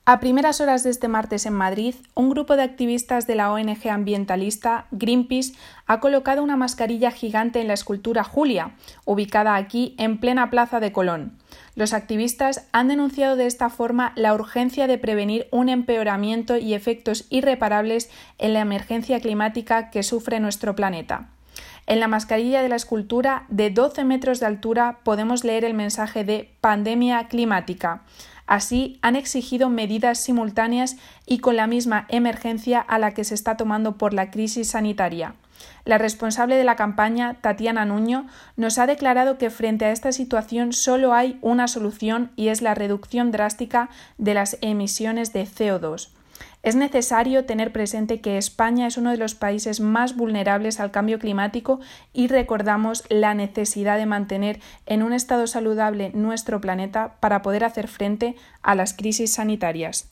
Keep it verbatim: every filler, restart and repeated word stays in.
A primeras horas de este martes en Madrid, un grupo de activistas de la O N G ambientalista Greenpeace ha colocado una mascarilla gigante en la escultura Julia, ubicada aquí en plena Plaza de Colón. Los activistas han denunciado de esta forma la urgencia de prevenir un empeoramiento y efectos irreparables en la emergencia climática que sufre nuestro planeta. En la mascarilla de la escultura, de doce metros de altura, podemos leer el mensaje de pandemia climática. Así, han exigido medidas simultáneas y con la misma emergencia a la que se está tomando por la crisis sanitaria. La responsable de la campaña, Tatiana Nuño, nos ha declarado que frente a esta situación solo hay una solución y es la reducción drástica de las emisiones de C O dos. Es necesario tener presente que España es uno de los países más vulnerables al cambio climático y recordamos la necesidad de mantener en un estado saludable nuestro planeta para poder hacer frente a las crisis sanitarias.